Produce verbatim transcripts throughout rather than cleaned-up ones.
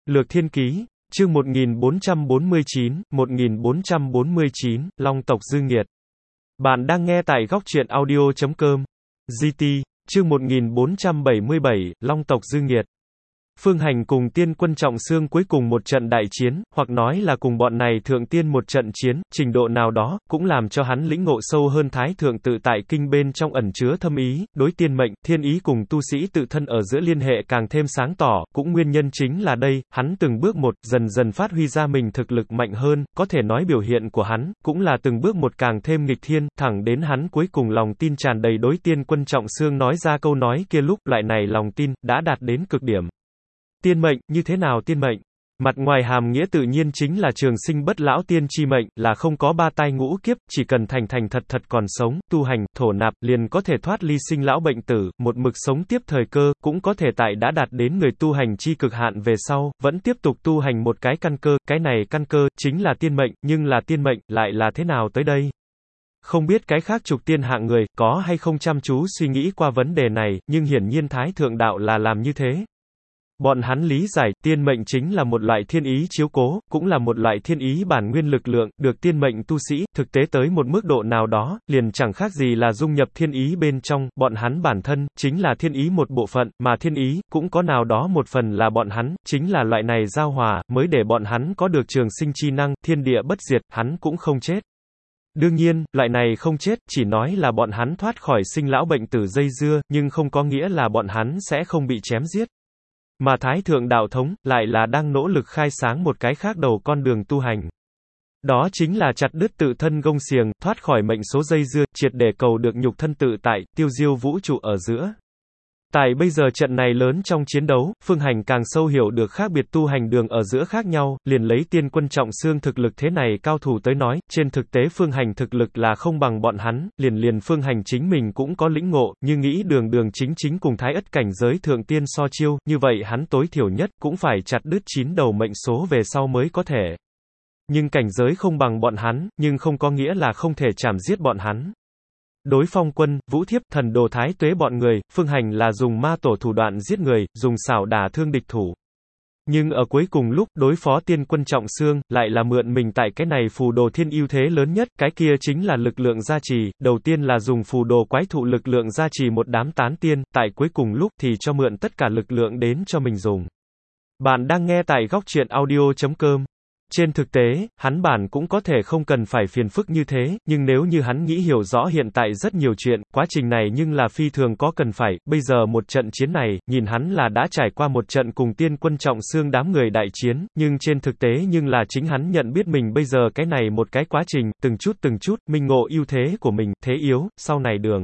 Lược Thiên Ký, chương một nghìn bốn trăm bốn mươi chín, một nghìn bốn trăm bốn mươi chín, Long tộc dư nghiệt. Bạn đang nghe tại góc truyện audio chấm com. giê tê, chương một nghìn bốn trăm bảy mươi bảy, Long tộc dư nghiệt. Phương Hành cùng tiên quân Trọng Xương cuối cùng một trận đại chiến, hoặc nói là cùng bọn này thượng tiên một trận chiến, trình độ nào đó, cũng làm cho hắn lĩnh ngộ sâu hơn thái thượng tự tại kinh bên trong ẩn chứa thâm ý, đối tiên mệnh, thiên ý cùng tu sĩ tự thân ở giữa liên hệ càng thêm sáng tỏ, cũng nguyên nhân chính là đây, hắn từng bước một, dần dần phát huy ra mình thực lực mạnh hơn, có thể nói biểu hiện của hắn, cũng là từng bước một càng thêm nghịch thiên, thẳng đến hắn cuối cùng lòng tin tràn đầy đối tiên quân Trọng Xương nói ra câu nói kia lúc, loại này lòng tin, đã đạt đến cực điểm. Tiên mệnh, như thế nào tiên mệnh? Mặt ngoài hàm nghĩa tự nhiên chính là trường sinh bất lão tiên chi mệnh, là không có ba tai ngũ kiếp, chỉ cần thành thành thật thật còn sống, tu hành, thổ nạp, liền có thể thoát ly sinh lão bệnh tử, một mực sống tiếp thời cơ, cũng có thể tại đã đạt đến người tu hành chi cực hạn về sau, vẫn tiếp tục tu hành một cái căn cơ, cái này căn cơ, chính là tiên mệnh, nhưng là tiên mệnh, lại là thế nào tới đây? Không biết cái khác trục tiên hạng người, có hay không chăm chú suy nghĩ qua vấn đề này, nhưng hiển nhiên Thái Thượng Đạo là làm như thế. Bọn hắn lý giải, tiên mệnh chính là một loại thiên ý chiếu cố, cũng là một loại thiên ý bản nguyên lực lượng, được tiên mệnh tu sĩ, thực tế tới một mức độ nào đó, liền chẳng khác gì là dung nhập thiên ý bên trong, bọn hắn bản thân, chính là thiên ý một bộ phận, mà thiên ý, cũng có nào đó một phần là bọn hắn, chính là loại này giao hòa, mới để bọn hắn có được trường sinh chi năng, thiên địa bất diệt, hắn cũng không chết. Đương nhiên, loại này không chết, chỉ nói là bọn hắn thoát khỏi sinh lão bệnh tử dây dưa, nhưng không có nghĩa là bọn hắn sẽ không bị chém giết. Mà Thái Thượng Đạo thống, lại là đang nỗ lực khai sáng một cái khác đầu con đường tu hành. Đó chính là chặt đứt tự thân gông xiềng, thoát khỏi mệnh số dây dưa, triệt để cầu được nhục thân tự tại, tiêu diêu vũ trụ ở giữa. Tại bây giờ trận này lớn trong chiến đấu, Phương Hành càng sâu hiểu được khác biệt tu hành đường ở giữa khác nhau, liền lấy tiên quân Trọng Xương thực lực thế này cao thủ tới nói, trên thực tế Phương Hành thực lực là không bằng bọn hắn, liền liền Phương Hành chính mình cũng có lĩnh ngộ, như nghĩ đường đường chính chính cùng thái ất cảnh giới thượng tiên so chiêu, như vậy hắn tối thiểu nhất, cũng phải chặt đứt chín đầu mệnh số về sau mới có thể. Nhưng cảnh giới không bằng bọn hắn, nhưng không có nghĩa là không thể chảm giết bọn hắn. Đối Phong Quân, Vũ Thiếp, Thần Đồ Thái Tuế bọn người, Phương Hành là dùng ma tổ thủ đoạn giết người, dùng xảo đả thương địch thủ. Nhưng ở cuối cùng lúc, đối phó tiên quân Trọng Xương, lại là mượn mình tại cái này phù đồ thiên ưu thế lớn nhất, cái kia chính là lực lượng gia trì, đầu tiên là dùng phù đồ quái thụ lực lượng gia trì một đám tán tiên, tại cuối cùng lúc thì cho mượn tất cả lực lượng đến cho mình dùng. Bạn đang nghe tại góc truyện audio chấm com. Trên thực tế, hắn bản cũng có thể không cần phải phiền phức như thế, nhưng nếu như hắn nghĩ hiểu rõ hiện tại rất nhiều chuyện, quá trình này nhưng là phi thường có cần phải, bây giờ một trận chiến này, nhìn hắn là đã trải qua một trận cùng tiên quân Trọng Xương đám người đại chiến, nhưng trên thực tế nhưng là chính hắn nhận biết mình bây giờ cái này một cái quá trình, từng chút từng chút, minh ngộ ưu thế của mình, thế yếu, sau này đường.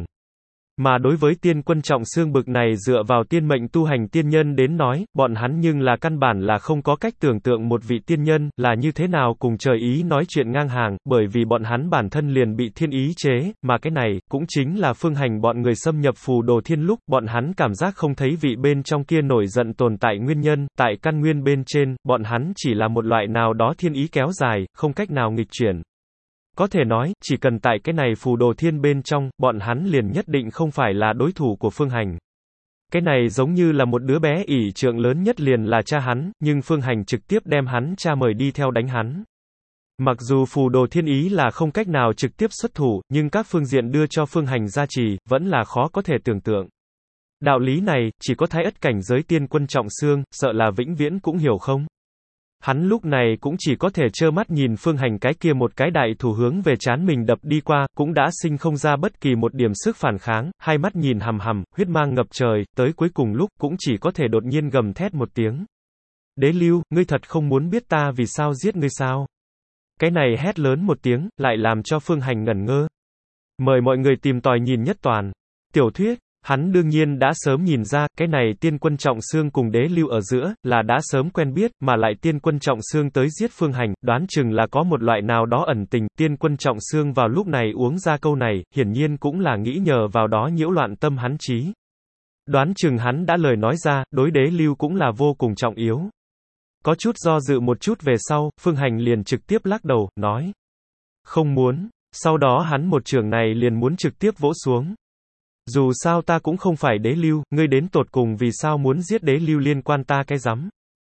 Mà đối với tiên quân Trọng Xương bực này dựa vào tiên mệnh tu hành tiên nhân đến nói, bọn hắn nhưng là căn bản là không có cách tưởng tượng một vị tiên nhân, là như thế nào cùng trời ý nói chuyện ngang hàng, bởi vì bọn hắn bản thân liền bị thiên ý chế, mà cái này, cũng chính là Phương Hành bọn người xâm nhập phù đồ thiên lúc, bọn hắn cảm giác không thấy vị bên trong kia nổi giận tồn tại nguyên nhân, tại căn nguyên bên trên, bọn hắn chỉ là một loại nào đó thiên ý kéo dài, không cách nào nghịch chuyển. Có thể nói, chỉ cần tại cái này phù đồ thiên bên trong, bọn hắn liền nhất định không phải là đối thủ của Phương Hành. Cái này giống như là một đứa bé ỷ trượng lớn nhất liền là cha hắn, nhưng Phương Hành trực tiếp đem hắn cha mời đi theo đánh hắn. Mặc dù phù đồ thiên ý là không cách nào trực tiếp xuất thủ, nhưng các phương diện đưa cho Phương Hành gia trì, vẫn là khó có thể tưởng tượng. Đạo lý này, chỉ có thái ất cảnh giới tiên quân Trọng Xương, sợ là vĩnh viễn cũng hiểu không? Hắn lúc này cũng chỉ có thể trơ mắt nhìn Phương Hành cái kia một cái đại thủ hướng về trán mình đập đi qua, cũng đã sinh không ra bất kỳ một điểm sức phản kháng, hai mắt nhìn hằm hằm, huyết mang ngập trời, tới cuối cùng lúc, cũng chỉ có thể đột nhiên gầm thét một tiếng. Đế Lưu, ngươi thật không muốn biết ta vì sao giết ngươi sao? Cái này hét lớn một tiếng, lại làm cho Phương Hành ngẩn ngơ. Mời mọi người tìm tòi nhìn nhất toàn. Tiểu thuyết. Hắn đương nhiên đã sớm nhìn ra, cái này tiên quân Trọng Xương cùng Đế Lưu ở giữa, là đã sớm quen biết, mà lại tiên quân Trọng Xương tới giết Phương Hành, đoán chừng là có một loại nào đó ẩn tình, tiên quân Trọng Xương vào lúc này uống ra câu này, hiển nhiên cũng là nghĩ nhờ vào đó nhiễu loạn tâm hắn trí. Đoán chừng hắn đã lời nói ra, đối Đế Lưu cũng là vô cùng trọng yếu. Có chút do dự một chút về sau, Phương Hành liền trực tiếp lắc đầu, nói. Không muốn, sau đó hắn một trường này liền muốn trực tiếp vỗ xuống. Dù sao ta cũng không phải Đế Lưu, ngươi đến tột cùng vì sao muốn giết Đế Lưu liên quan ta cái rắm.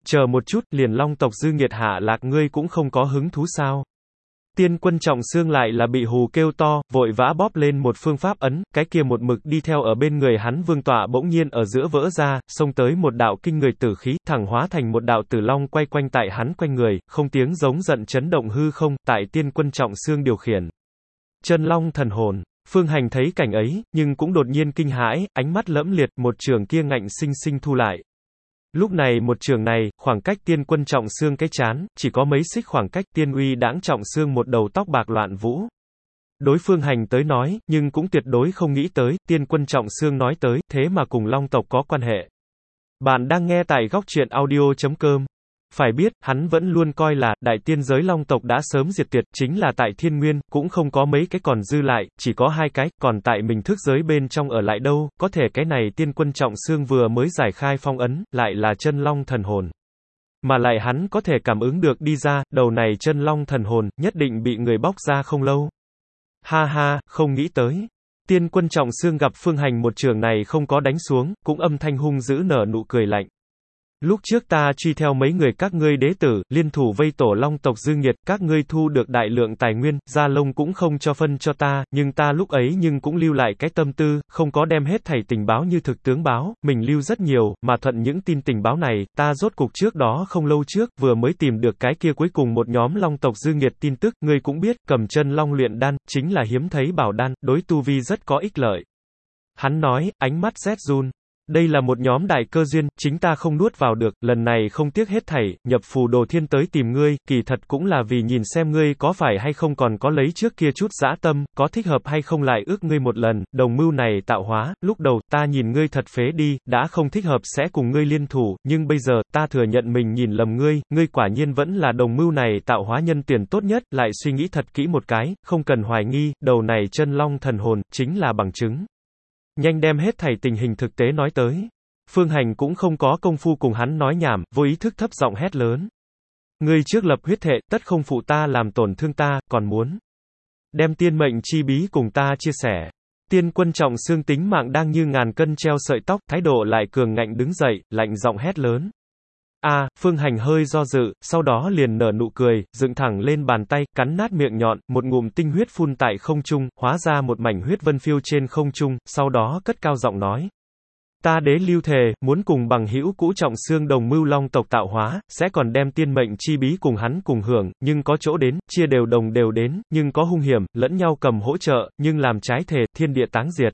Chờ một chút, liền Long tộc Dư Nghiệt hạ lạc ngươi cũng không có hứng thú sao? Tiên Quân Trọng Xương lại là bị hù kêu to, vội vã bóp lên một phương pháp ấn, cái kia một mực đi theo ở bên người hắn vương tọa bỗng nhiên ở giữa vỡ ra, xông tới một đạo kinh người tử khí, thẳng hóa thành một đạo tử long quay quanh tại hắn quanh người, không tiếng giống giận chấn động hư không, tại Tiên Quân Trọng Xương điều khiển. Chân long thần hồn. Phương Hành thấy cảnh ấy, nhưng cũng đột nhiên kinh hãi, ánh mắt lẫm liệt, một trường kia ngạnh sinh sinh thu lại. Lúc này một trường này, khoảng cách Tiên Quân Trọng Xương cái chán, chỉ có mấy xích khoảng cách, tiên uy đãng Trọng Xương một đầu tóc bạc loạn vũ. Đối Phương Hành tới nói, nhưng cũng tuyệt đối không nghĩ tới, Tiên Quân Trọng Xương nói tới, thế mà cùng Long tộc có quan hệ. Bạn đang nghe tại góc truyện audio chấm com. Phải biết, hắn vẫn luôn coi là, đại tiên giới Long tộc đã sớm diệt tuyệt, chính là tại Thiên Nguyên, cũng không có mấy cái còn dư lại, chỉ có hai cái, còn tại mình thức giới bên trong ở lại đâu, có thể cái này Tiên Quân Trọng Xương vừa mới giải khai phong ấn, lại là chân long thần hồn. Mà lại hắn có thể cảm ứng được đi ra, đầu này chân long thần hồn, nhất định bị người bóc ra không lâu. Ha ha, không nghĩ tới. Tiên Quân Trọng Xương gặp Phương Hành một trường này không có đánh xuống, cũng âm thanh hung dữ nở nụ cười lạnh. Lúc trước ta truy theo mấy người các ngươi đế tử, liên thủ vây tổ Long tộc Dư Nghiệt, các ngươi thu được đại lượng tài nguyên, Gia Lông cũng không cho phân cho ta, nhưng ta lúc ấy nhưng cũng lưu lại cái tâm tư, không có đem hết thảy tình báo như thực tướng báo, mình lưu rất nhiều, mà thuận những tin tình báo này, ta rốt cục trước đó không lâu trước, vừa mới tìm được cái kia cuối cùng một nhóm Long tộc Dư Nghiệt tin tức, ngươi cũng biết, cầm chân long luyện đan, chính là hiếm thấy bảo đan, đối tu vi rất có ích lợi. Hắn nói, ánh mắt rét run. Đây là một nhóm đại cơ duyên, chính ta không nuốt vào được, lần này không tiếc hết thảy, nhập phù đồ thiên tới tìm ngươi, kỳ thật cũng là vì nhìn xem ngươi có phải hay không còn có lấy trước kia chút dã tâm, có thích hợp hay không lại ước ngươi một lần, đồng mưu này tạo hóa, lúc đầu, ta nhìn ngươi thật phế đi, đã không thích hợp sẽ cùng ngươi liên thủ, nhưng bây giờ, ta thừa nhận mình nhìn lầm ngươi, ngươi quả nhiên vẫn là đồng mưu này tạo hóa nhân tuyển tốt nhất, lại suy nghĩ thật kỹ một cái, không cần hoài nghi, đầu này chân long thần hồn, chính là bằng chứng. Nhanh đem hết thảy tình hình thực tế nói tới. Phương Hành cũng không có công phu cùng hắn nói nhảm, vô ý thức thấp giọng hét lớn. Ngươi trước lập huyết thệ, tất không phụ ta làm tổn thương ta, còn muốn đem tiên mệnh chi bí cùng ta chia sẻ. Tiên Quân Trọng Xương tính mạng đang như ngàn cân treo sợi tóc, thái độ lại cường ngạnh đứng dậy, lạnh giọng hét lớn. A, à, Phương Hành hơi do dự, sau đó liền nở nụ cười, dựng thẳng lên bàn tay, cắn nát miệng nhọn, một ngụm tinh huyết phun tại không trung, hóa ra một mảnh huyết vân phiêu trên không trung, sau đó cất cao giọng nói. Ta đế lưu thề, muốn cùng bằng hữu cũ Trọng Xương đồng mưu Long tộc tạo hóa, sẽ còn đem tiên mệnh chi bí cùng hắn cùng hưởng, nhưng có chỗ đến, chia đều đồng đều đến, nhưng có hung hiểm, lẫn nhau cầm hỗ trợ, nhưng làm trái thề, thiên địa táng diệt.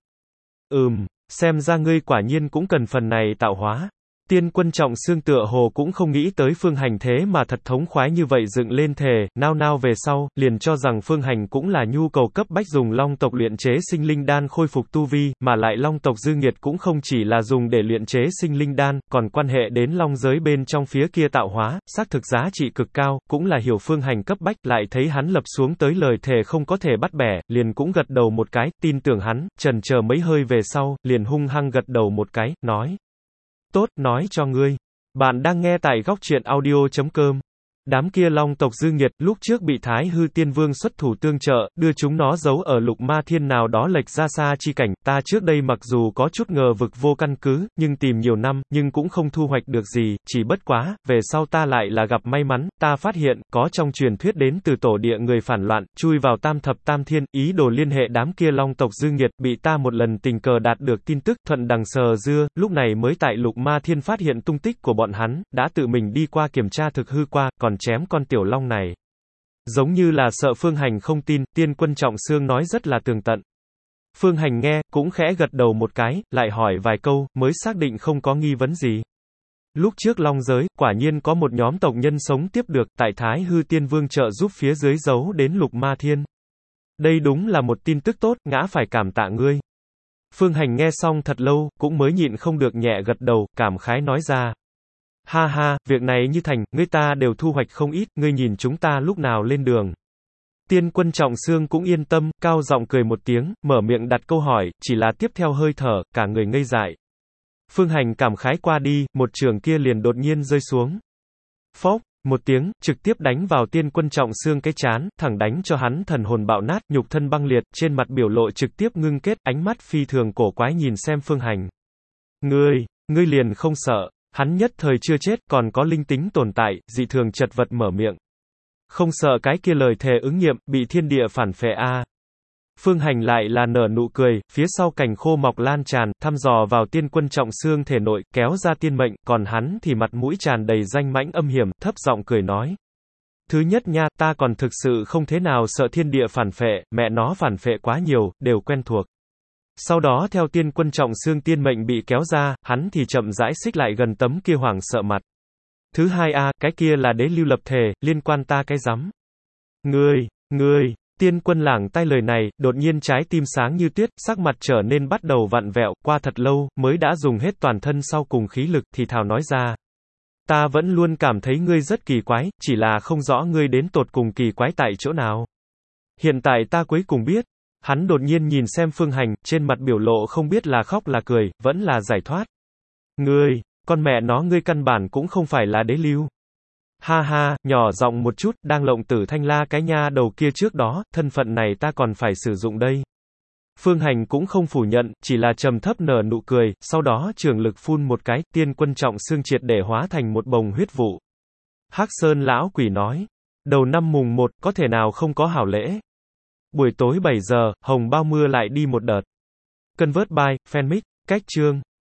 Ừm, xem ra ngươi quả nhiên cũng cần phần này tạo hóa. Tiên Quân Trọng Xương tựa hồ cũng không nghĩ tới Phương Hành thế mà thật thống khoái như vậy dựng lên thề, nao nao về sau, liền cho rằng Phương Hành cũng là nhu cầu cấp bách dùng Long tộc luyện chế sinh linh đan khôi phục tu vi, mà lại Long tộc Dư Nghiệt cũng không chỉ là dùng để luyện chế sinh linh đan, còn quan hệ đến Long giới bên trong phía kia tạo hóa, xác thực giá trị cực cao, cũng là hiểu Phương Hành cấp bách, lại thấy hắn lập xuống tới lời thề không có thể bắt bẻ, liền cũng gật đầu một cái, tin tưởng hắn, chần chờ mấy hơi về sau, liền hung hăng gật đầu một cái, nói. Tốt, nói cho ngươi. Bạn đang nghe tại góc truyện audio chấm com. Đám kia Long tộc Dư Nghiệt, lúc trước bị Thái Hư Tiên Vương xuất thủ tương trợ, đưa chúng nó giấu ở lục ma thiên nào đó lệch ra xa chi cảnh, ta trước đây mặc dù có chút ngờ vực vô căn cứ, nhưng tìm nhiều năm, nhưng cũng không thu hoạch được gì, chỉ bất quá, về sau ta lại là gặp may mắn, ta phát hiện, có trong truyền thuyết đến từ tổ địa người phản loạn, chui vào tam thập tam thiên, ý đồ liên hệ đám kia Long tộc Dư Nghiệt, bị ta một lần tình cờ đạt được tin tức, thuận đằng sờ dưa, lúc này mới tại lục ma thiên phát hiện tung tích của bọn hắn, đã tự mình đi qua kiểm tra thực hư qua, còn chém con tiểu long này. Giống như là sợ Phương Hành không tin, Tiên Quân Trọng Xương nói rất là tường tận. Phương Hành nghe, cũng khẽ gật đầu một cái, lại hỏi vài câu, mới xác định không có nghi vấn gì. Lúc trước Long giới, quả nhiên có một nhóm tộc nhân sống tiếp được, tại Thái Hư Tiên Vương trợ giúp phía dưới giấu đến lục ma thiên. Đây đúng là một tin tức tốt, ngã phải cảm tạ ngươi. Phương Hành nghe xong thật lâu, cũng mới nhịn không được nhẹ gật đầu, cảm khái nói ra. Ha ha, việc này như thành, ngươi ta đều thu hoạch không ít, ngươi nhìn chúng ta lúc nào lên đường. Tiên Quân Trọng Xương cũng yên tâm, cao giọng cười một tiếng, mở miệng đặt câu hỏi, chỉ là tiếp theo hơi thở, cả người ngây dại. Phương Hành cảm khái qua đi, một trường kia liền đột nhiên rơi xuống. Phốc, một tiếng, trực tiếp đánh vào Tiên Quân Trọng Xương cái chán, thẳng đánh cho hắn thần hồn bạo nát, nhục thân băng liệt, trên mặt biểu lộ trực tiếp ngưng kết, ánh mắt phi thường cổ quái nhìn xem Phương Hành. Ngươi, ngươi liền không sợ. Hắn nhất thời chưa chết, còn có linh tính tồn tại, dị thường chật vật mở miệng. Không sợ cái kia lời thề ứng nghiệm, bị thiên địa phản phệ a. À. Phương Hành lại là nở nụ cười, phía sau cành khô mọc lan tràn, thăm dò vào tiên quân trọng xương thể nội, kéo ra tiên mệnh, còn hắn thì mặt mũi tràn đầy danh mãnh âm hiểm, thấp giọng cười nói. Thứ nhất nha, ta còn thực sự không thế nào sợ thiên địa phản phệ, mẹ nó phản phệ quá nhiều, đều quen thuộc. Sau đó theo tiên quân trọng xương tiên mệnh bị kéo ra, hắn thì chậm rãi xích lại gần tấm kia hoảng sợ mặt. Thứ hai a, cái kia là đế lưu lập thể, liên quan ta cái rắm. Ngươi, ngươi, tiên quân lảng tai lời này, đột nhiên trái tim sáng như tuyết, sắc mặt trở nên bắt đầu vặn vẹo, qua thật lâu, mới đã dùng hết toàn thân sau cùng khí lực, thì thào nói ra. Ta vẫn luôn cảm thấy ngươi rất kỳ quái, chỉ là không rõ ngươi đến tột cùng kỳ quái tại chỗ nào. Hiện tại ta cuối cùng biết. Hắn đột nhiên nhìn xem Phương Hành, trên mặt biểu lộ không biết là khóc là cười, vẫn là giải thoát. Ngươi, con mẹ nó ngươi căn bản cũng không phải là đế lưu. Ha ha, nhỏ giọng một chút, đang lộng tử thanh la cái nha đầu kia trước đó, thân phận này ta còn phải sử dụng đây. Phương Hành cũng không phủ nhận, chỉ là trầm thấp nở nụ cười, sau đó trường lực phun một cái, tiên quân trọng xương triệt để hóa thành một bồng huyết vụ. Hắc Sơn lão quỷ nói, đầu năm mùng một, có thể nào không có hảo lễ. Buổi tối bảy giờ, hồng bao mưa lại đi một đợt. Convert by, fanmic, cách chương.